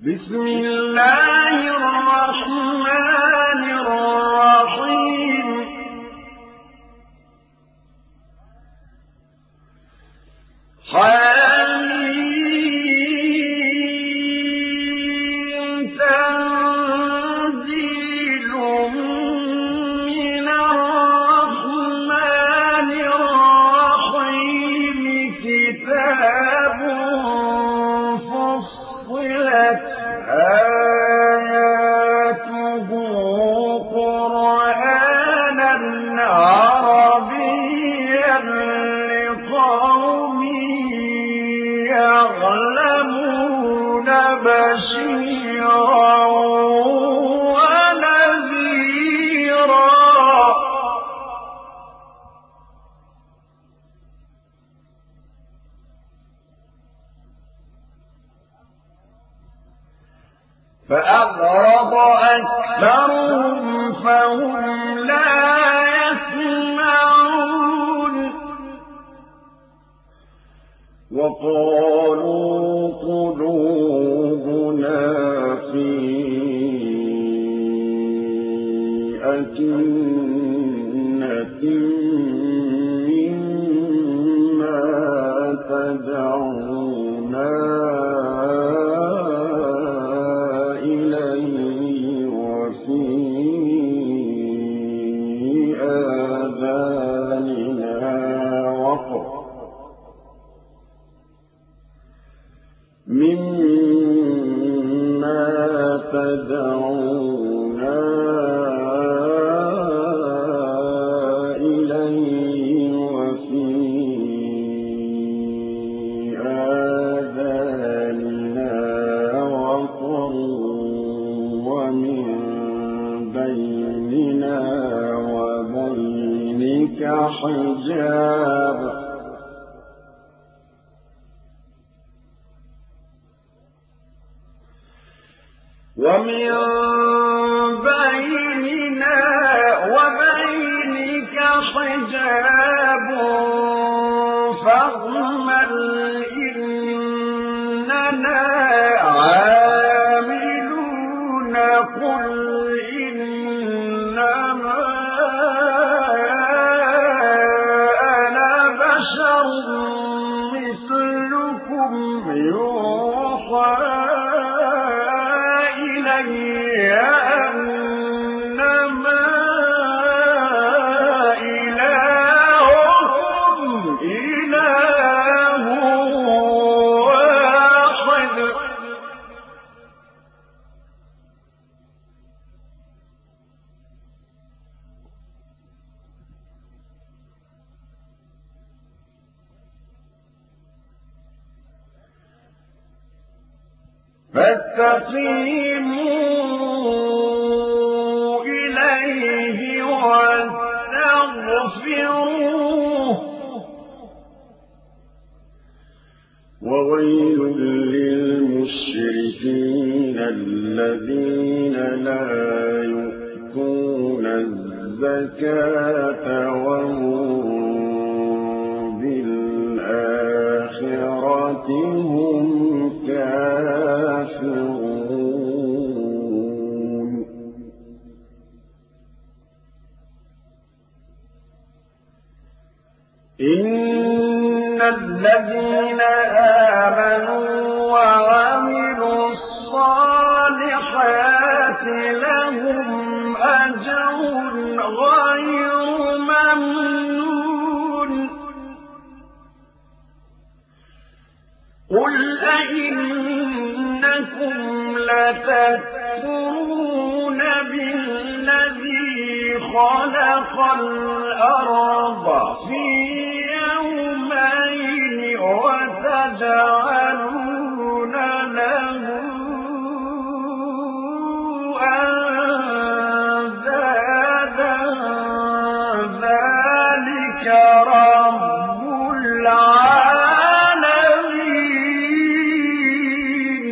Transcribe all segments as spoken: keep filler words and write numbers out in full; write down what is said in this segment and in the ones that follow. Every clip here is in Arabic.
بسم الله الرحمن الرحيم حميم تنزيل من الرحمن الرحيم كتاب فصلت آياته قرآنا عربيا لقوم يعلمون بشيرا ونذيرا فأعرض أكثرهم فهم لا يسمعون وقالوا قلوبنا في أكنة مما تدعونا مما تدعونا إليه وفي آذاننا وقر ومن بيننا وبينك حجاب ومن بيننا وبينك حجاب فاعمل إننا عاملون قل إنما أنا بشر مثلكم يوحى أنما إلهكم إله واحد فاستقيموا إليه واستغفروه وويل للمشركين الذين لا يؤتون الزكاة وهم بالآخرة هم كافرون إن الذين آمنوا وعملوا الصالحات لهم أجر غير ممنون قل أئنكم لتكفرون بالذي خلق الأرض في يومين وتجعلون له أندادا ذلك رب العالمين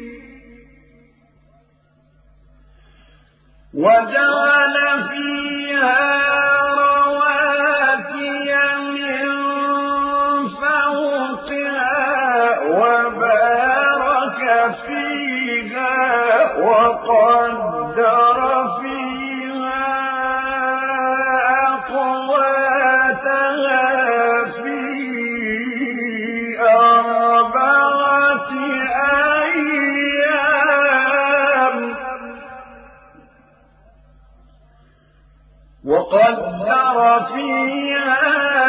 وجعل فيها رواسي من فوقها وبارك فيها فيها وقدر فيها أقواتها في أربعة أيام وقدر فيها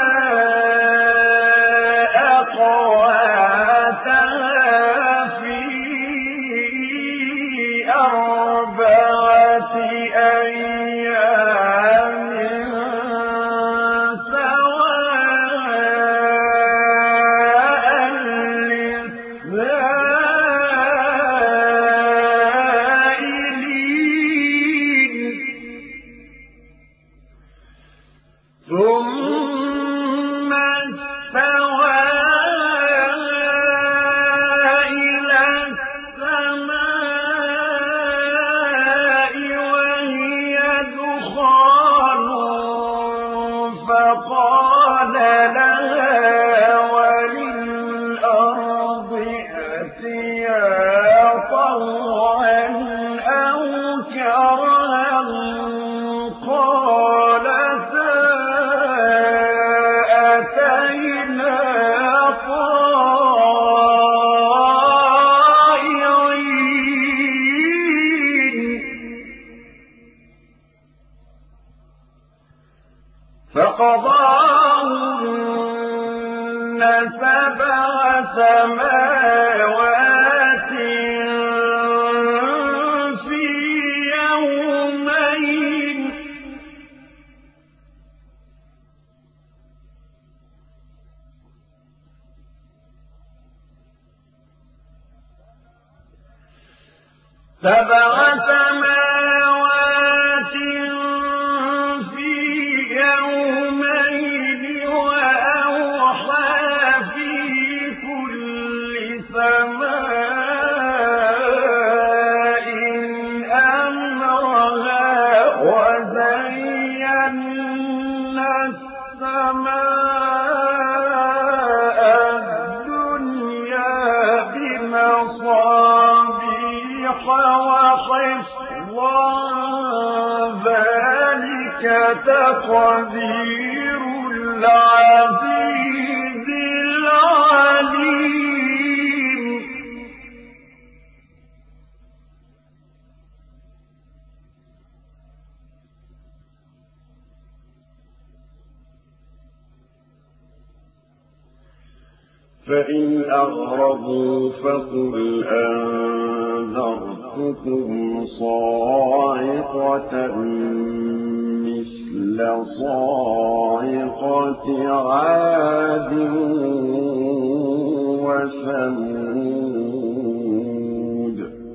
أقواتها في أربعة أيام سواء للسائلين ثم استوى إلى السماء وهي دخان فقال لها وللأرض ائتيا طوعا أو كرها قالتا أتينا طائعين فقضاهن سبع سماوات في يومين سبع سماوات في يومين وأوحى في كل سماء أمرها وزينا السماء الدنيا بمصابيح وحفظا ذلك تقدير العزيز العليم فإن أعرضوا فقل أنذرتكم صاعقة مثل صاعقة عاد وثمود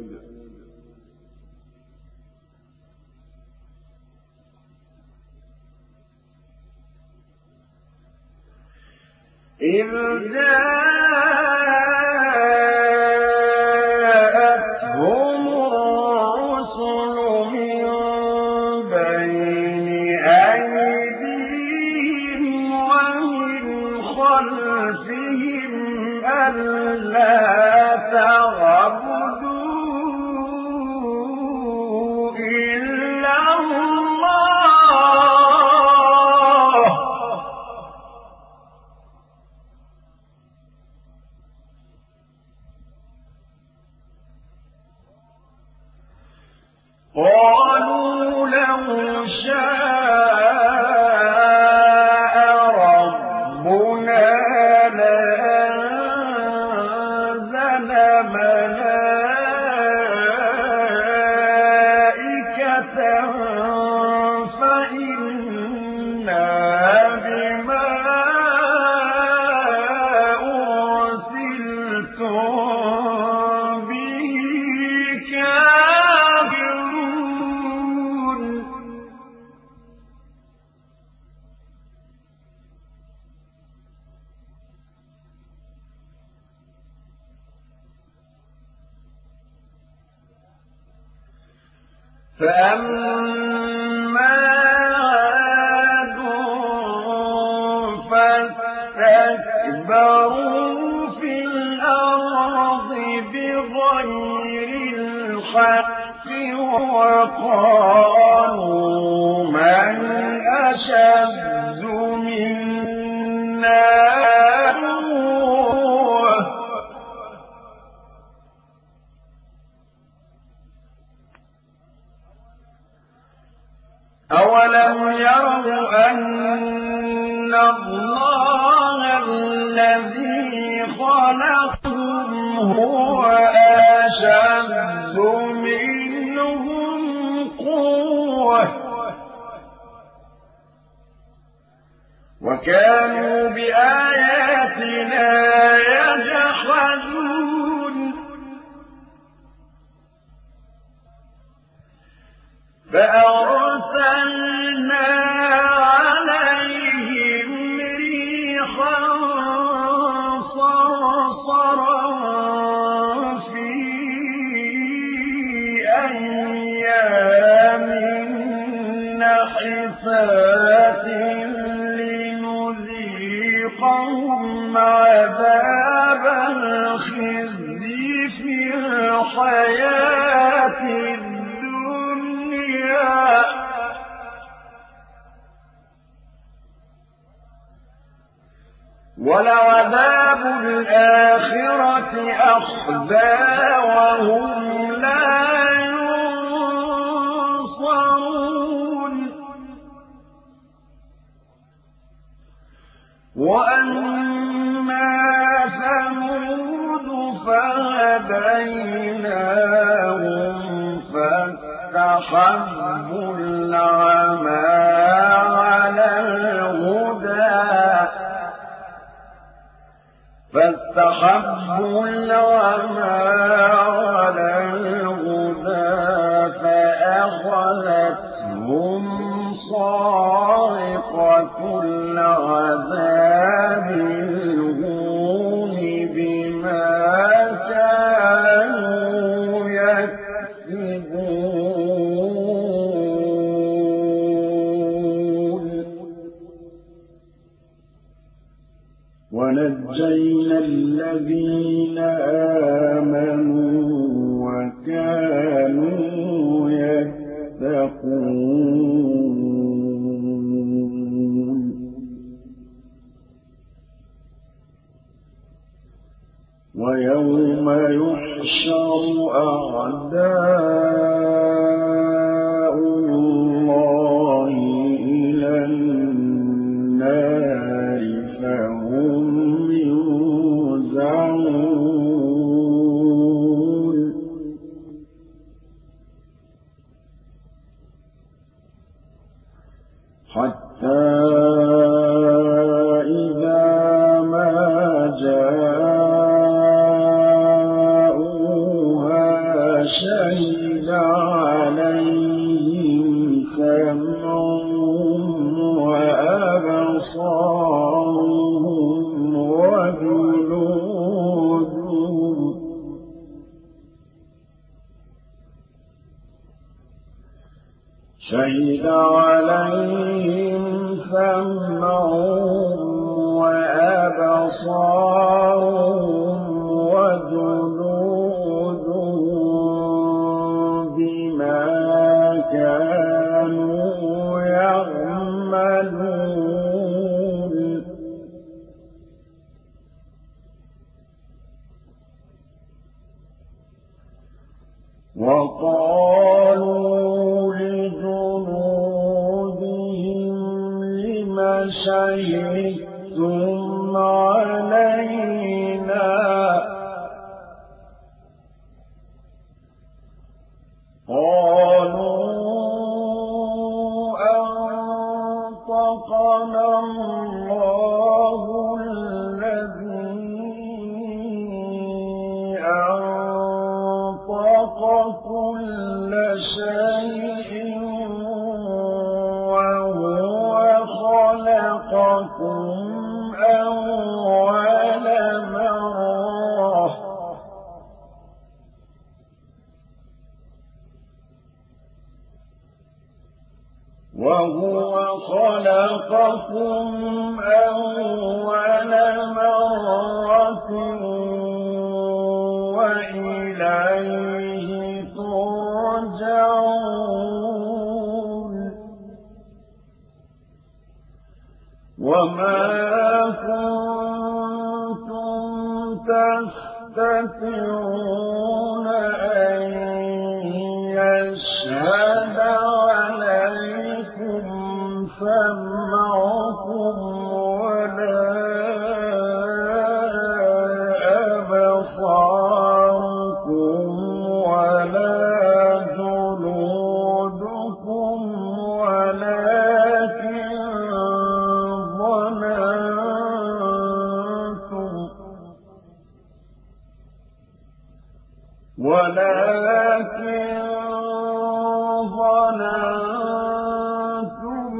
إذ جاءتهم الرسل من بين أيديهم ومن خلفهم ألا تعبدوا إلا الله قالوا لو شاء ربنا لأنزل ملائكة فإنا بما أرسلتم به كافرون فأما عاد فاستكبروا في الأرض بغير بالحق وقالوا من أشد منا قوة أولم يروا أن الله الذي خلقهم هو أشد منهم قوة وكانوا بآياتنا يجحدون فأرسلنا عليهم ريحا صرصرا في أيام نحسات لنذيقهم عذاب الخزي في الحياة الدنيا ولعذاب الآخرة أخزى وهم لا ينصرون وأما ثمود فهديناهم فاستحبوا العمى على الهدى فاستحبوا العمى على الهدى فأخذتهم صاعقة العذاب الهون بما كانوا يكسبون ونجينا الذين آمنوا وكانوا يتقون ويوم يحشر أعداء الله إلى النار فهم يوزعون حتى إذا ما جاءوها شهد عليهم سمعهم وأبصارهم وجلودهم شهد عليهم سمعهم وأبصارهم وجلودهم بما كانوا يعملون وقالوا لجنودهم لم شهدتم علينا قالوا أنطقنا الله الذي أنطق كل شيء وهو خلقكم أول مرة وهو خلقكم أول مرة وإليه ترجعون وما كنتم تستترون أن يشهد عليكم سمعكم ولا أبصاركم ولا جلودكم ولكن ظننتم ولكن ظننتم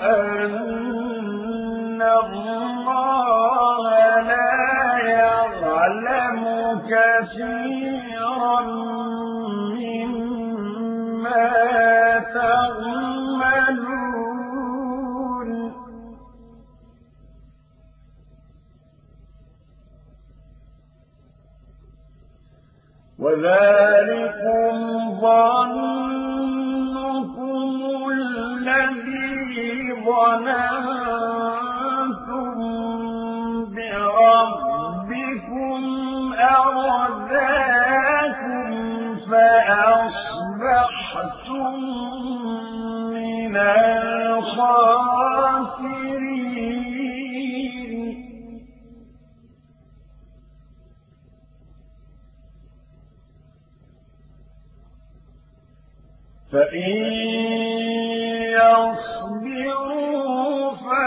أن الله لا يعلم كثيرا مما تعملون وذلكم ظنكم الذي ظننتم بربكم أرداكم فأصبحتم من الخاسرين فإن يصبروا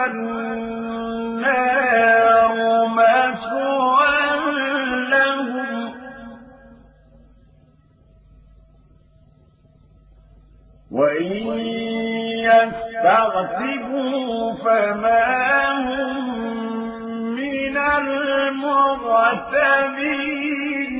فالنار مثوى لهم وإن يستعتبوا فما هم من المعتبين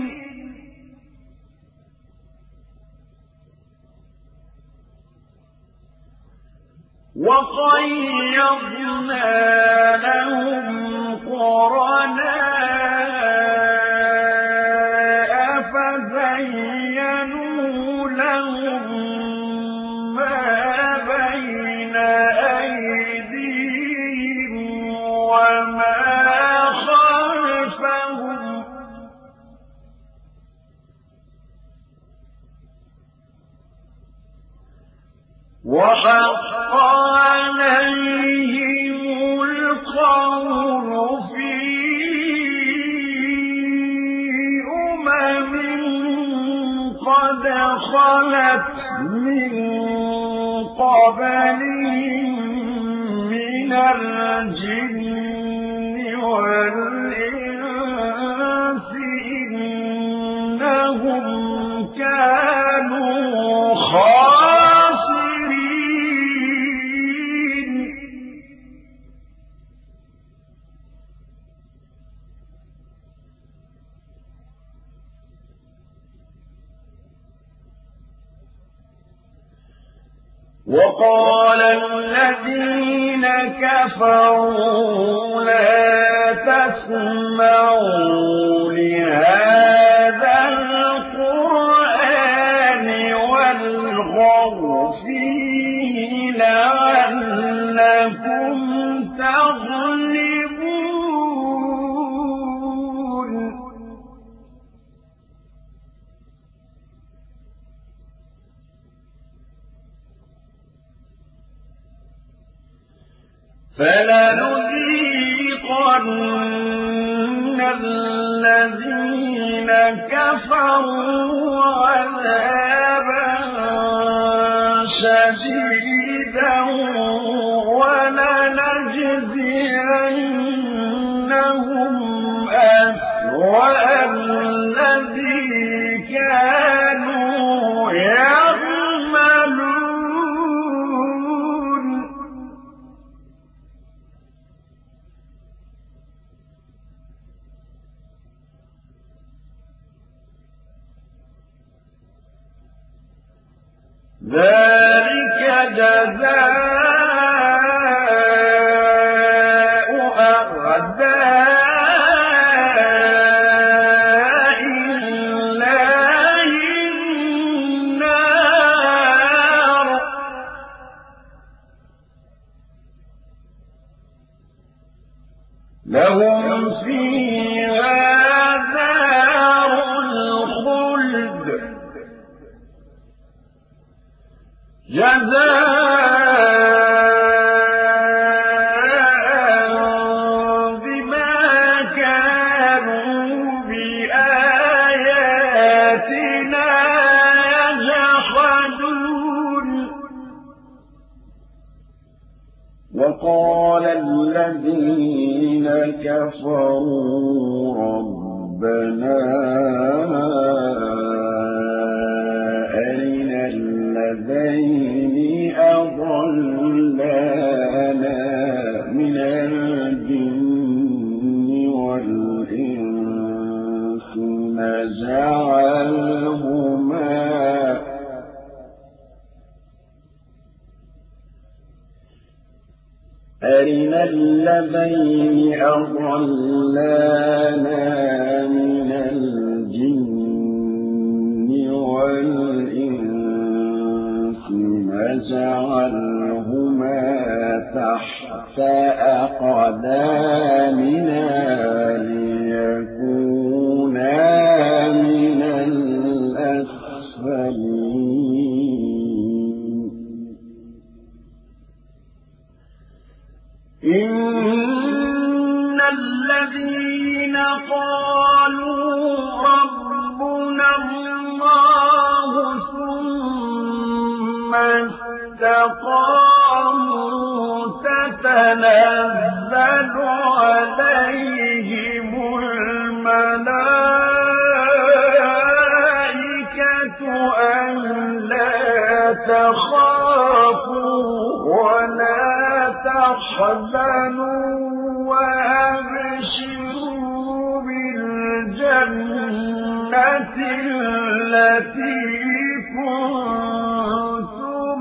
وقيضنا لهم قرناء فزينوا لهم ما بين أيديهم وما خلفهم وحق عليهم القول في أمم قد خلت من قبلهم من الجن والإنس إنهم كانوا خاسرين وقال الذين كفروا لا تسمعوا لهذا القرآن والغوا فيه لعلكم تغلبون فلنذيقن الذين كفروا عذابا شديدا ولنجزينهم أسوأ الذي كانوا يعملون ذلك جزاء أعداء الله النار لهم فيها دار الخلد جزاء بما كانوا بآياتنا يجحدون. وقال الذين كفروا ربنا أرنا الذين أضلانا من الجن والإنس نجعلهما أرنا الذين أضلانا من الجن والإنس نجعلهما تحت أقدامنا ليكونا من الأسفلين. إن الذين قالوا ربنا الله ثم استقاموا تتنزل عليهم الملائكة ألا تخافوا ولا تحزنوا وأبشروا بالجنة التي كنتم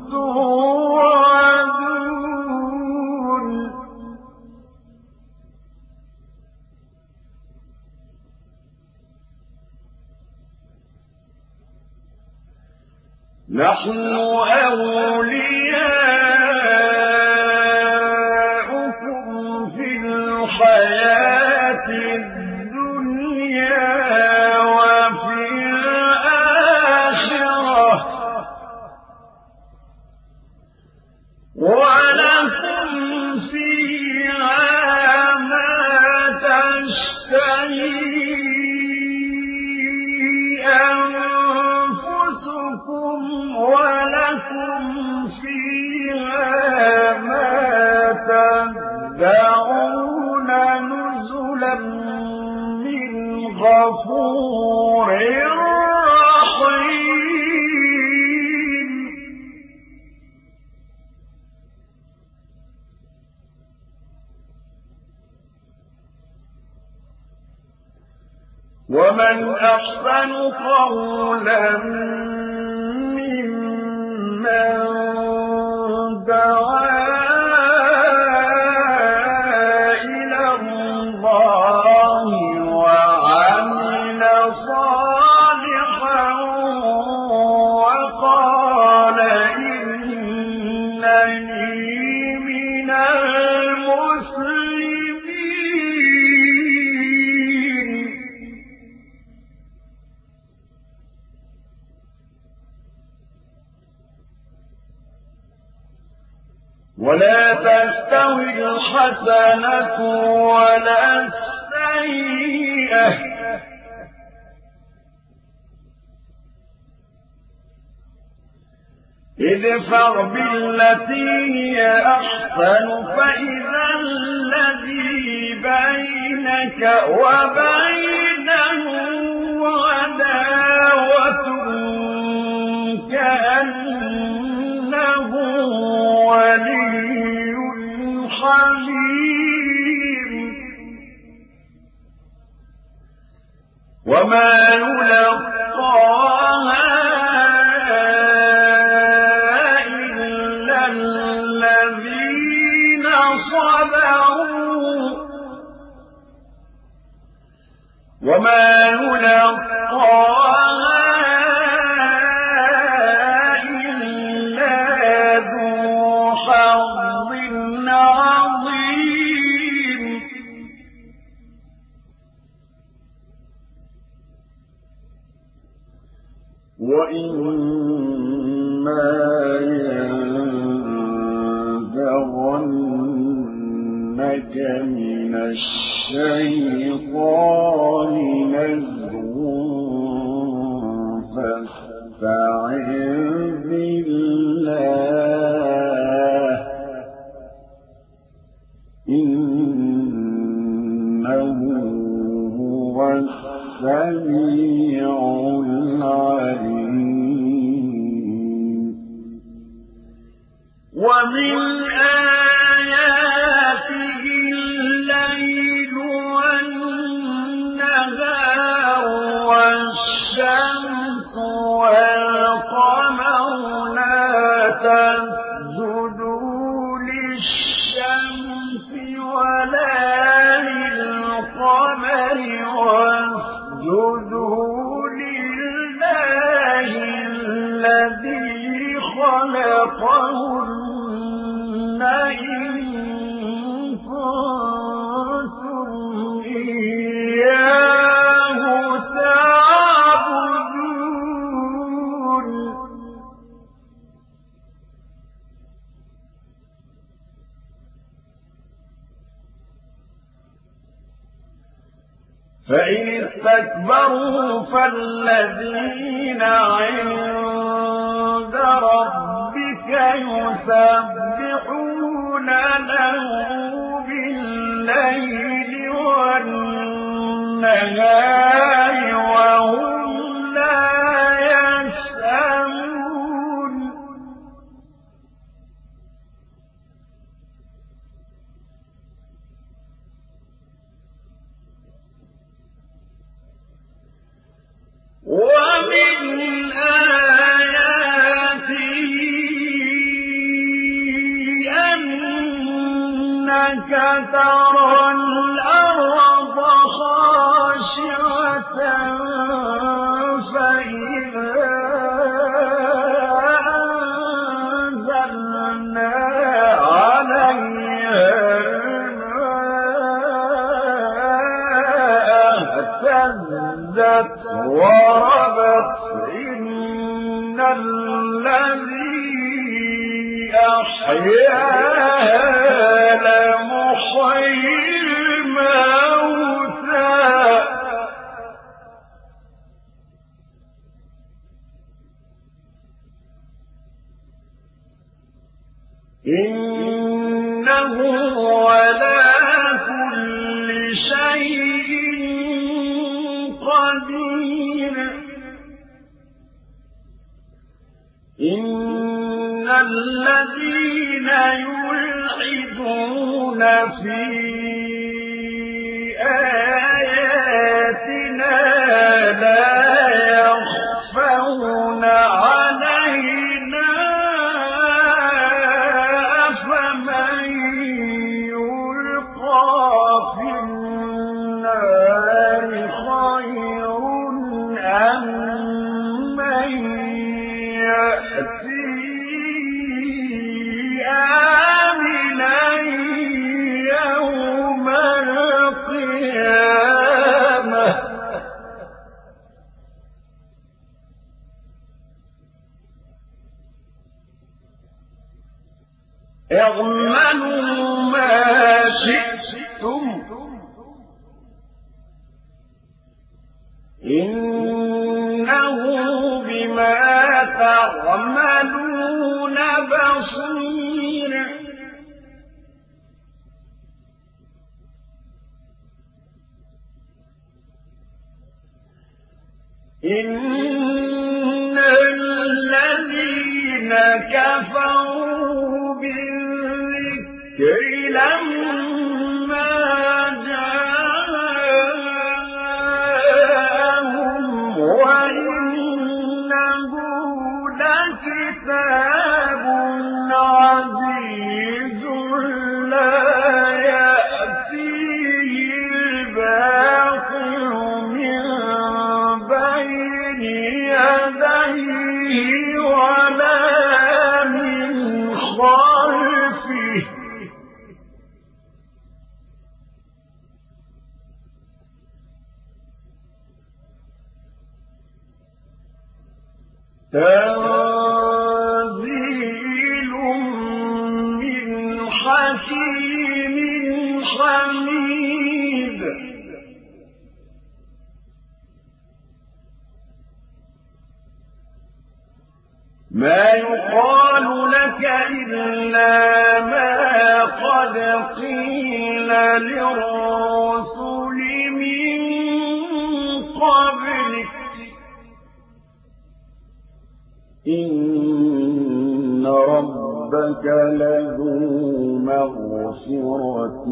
توعدون. نحن أولياؤكم في الحياة الدنيا وفي الآخرة ولكم فيها ما تشتهي أنفسكم ولكم فيها ما تدعون نزلا من غفور رحيم. ومن أحسن قولا ممن دعا إلى الله وعمل صالحا وقال إنني من المسلمين. ولا تستوي الحسنة ولا السيئة ادفع بالتي هي أحسن فإذا الذي بينك وبينه عداوة كأنه ولي حميم. وما يلقاها إلا الذين صبروا وما يلقاها إلا ذو حظ عظيم. وإما ينزغنك من الشيطان نزغ فاستعذ بالله إنه هو السميع العليم ومن آياته الليل والنهار والشمس والقمر لا تسجدوا للشمس ولا للقمر واسجدوا لله الذي خلقهن إن كنتم إياه تعبدون فإن استكبروا فالذين عند ربك يسبحون له بالليل والنهار وهم لا يسأمون ومن آياته أنك ترى الأرض خاشعة فإذا أنزلنا عليها اهتزت وربت إن الذي أحياها لمحيي الموتى إنه على كل شيء قدير إن الذين يلحدون في آياتنا لا يخفون علينا أفمن يلقى في النار خير أم من يأتي آمنا يوم القيامة اعملوا ما شئتم إنه بما تعملون بصير إن الذين كفروا بالذكر لما جاءهم وإنه لكتاب عزيز لا يأتيه الباطل من بين يديه ولا من خلفه تنزيل من حكيم حميد ما يقال لك إلا ما قد قيل للرسل من قبلك إن ربك لذو مغفرة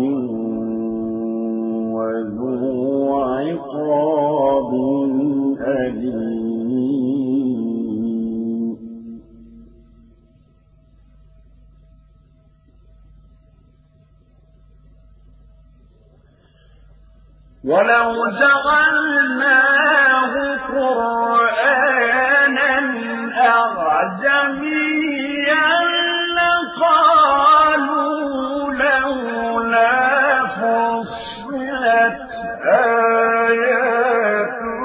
وذو عقاب أليم ولو جعلناه قرآنا أعجميا لقالوا لولا فصلت آياته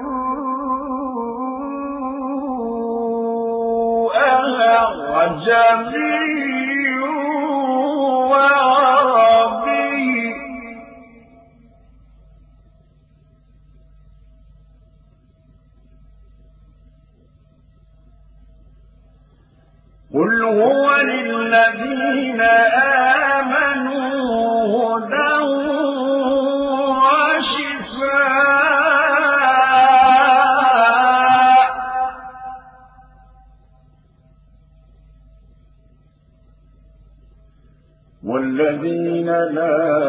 أعجمي وعربي قل هو للذين آمنوا هدى وشفاء والذين لا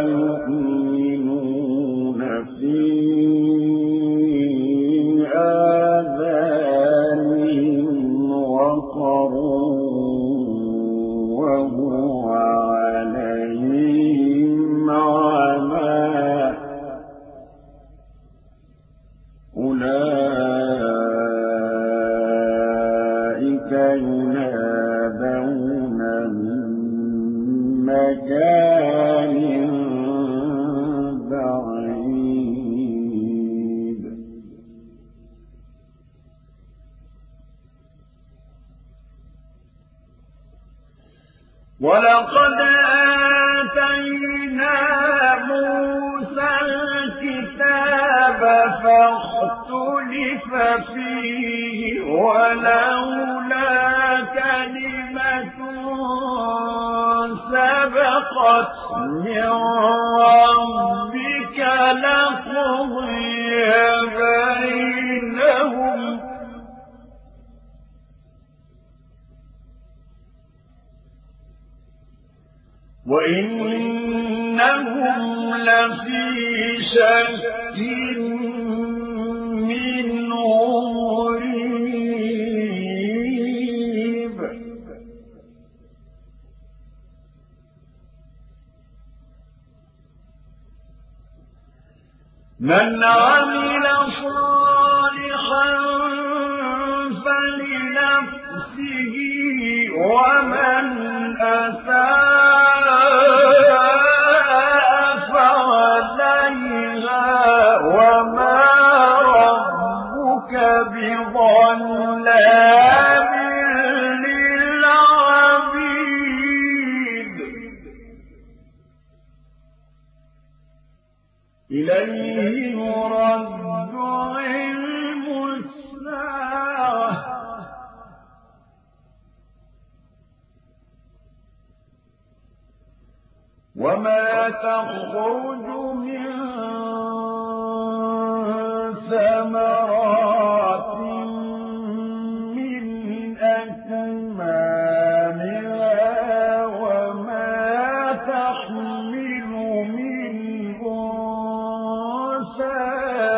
يؤمنون في آذانهم وقر وهو عليهم عمى أولئك ينادون من مكان بعيد ولقد آتينا موسى الكتاب فاختلف فيه ولولا كلمة سبقت من ربك لقضي بينهم وإنهم لفي شك منه مريب من عمل صالحا فلنفسه ومن أساء فعليها وما ربك بظلام للعبيد إليه يرد علم الساعة وما تخرج من ثمرات من أكمامها وما تحمل من أنثى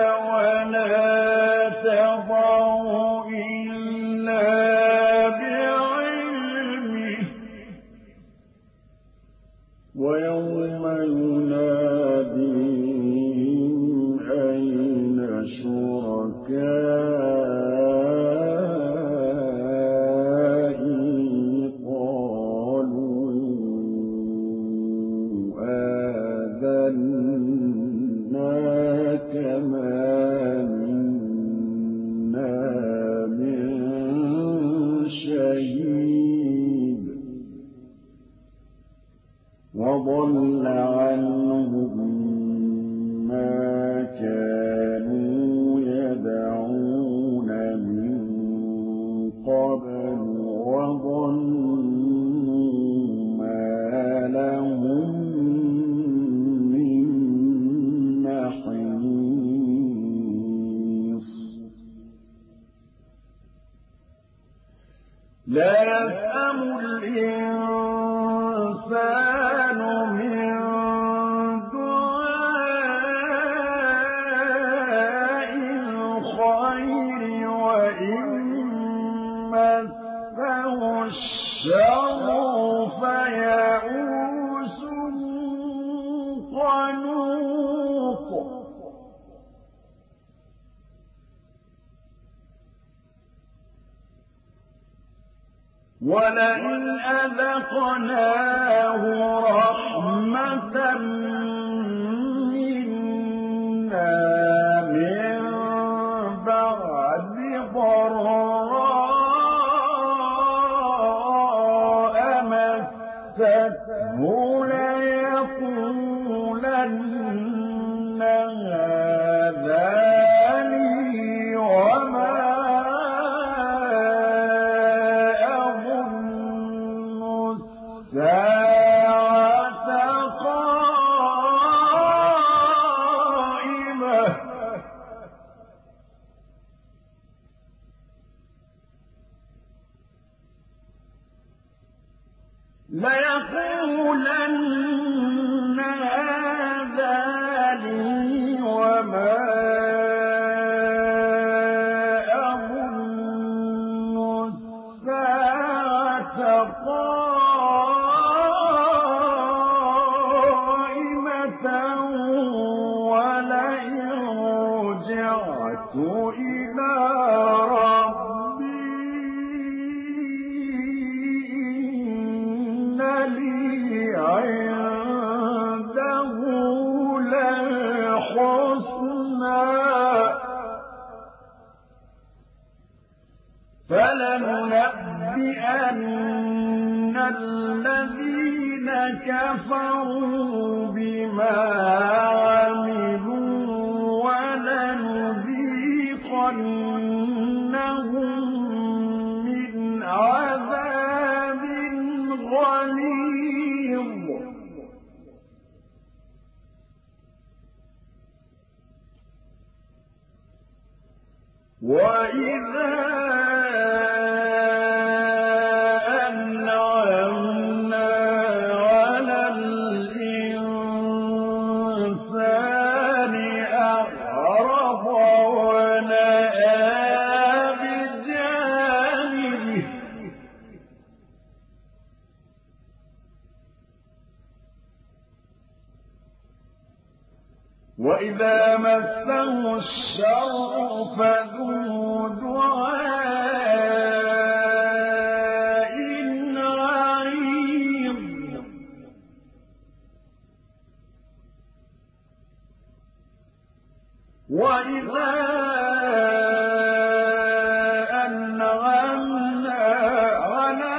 ولا تضع إلا بعلمه ويوم يناديهم أين شركائي لا يسأم الإنسان من دعاء الخير وإن مسه الشر فيئوس قنوط ولئن أذقناه رحمة منا من بعد ضراء مسته ليقولن هذا لي وما الساعة قائمة ليقولن هذا لي وما أظن الساعة قائمة ولئن رجعت إلى ربي إن لي عنده للحسنى فلننبئن الذين كفروا بما عملوا ولنذيقنهم من عذاب غليظ وإذا أنعمنا على الإنسان أعرض ونأى بجانبه وإذا مسه الشر فذو دعاء عريض وإذا أنعمنا على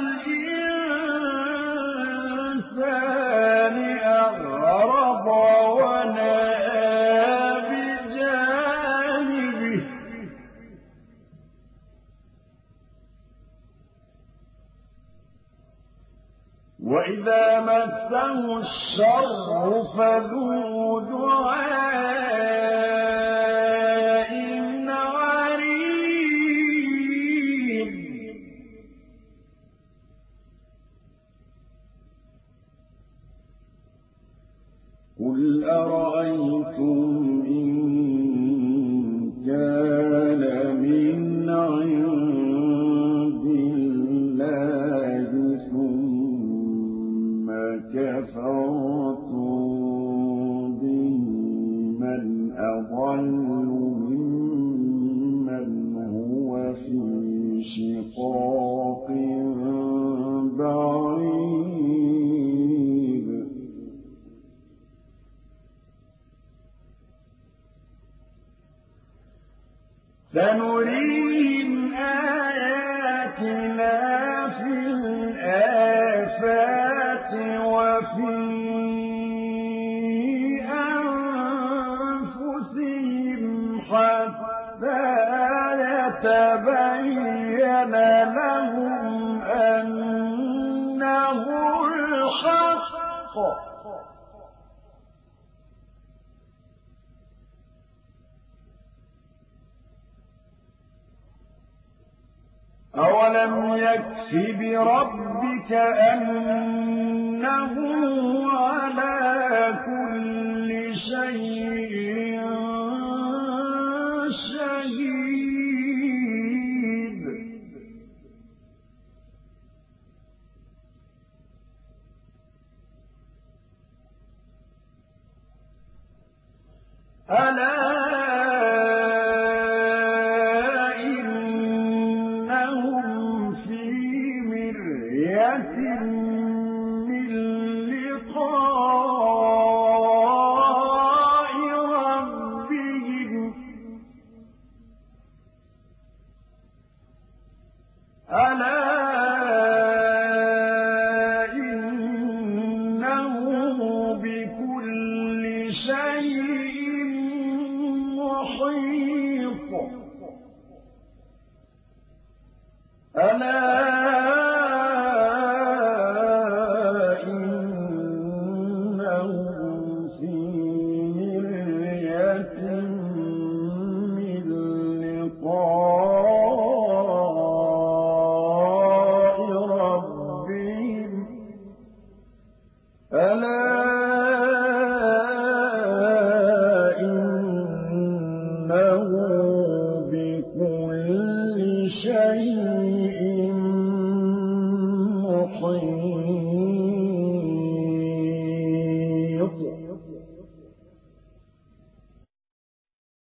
الإنسان أعرض ونأى بجانبه وإذا مسه الشر فذو دعاء عريض قل أرأيتم إن كان من عند الله ثم كفرتم به من أضل ممن هو في شقاق بعيد سنريهم آياتنا في الآفاق وفي أنفسهم حتى يتبين لهم أنه الحق أولم يكف بربك أنه على كل شيء شهيد ألا إنهم في مرية من لقاء ربهم ألا إنه بكل شيء محيط ألا إنهم في مرية من لقاء ربهم ألا إنه بكل شيء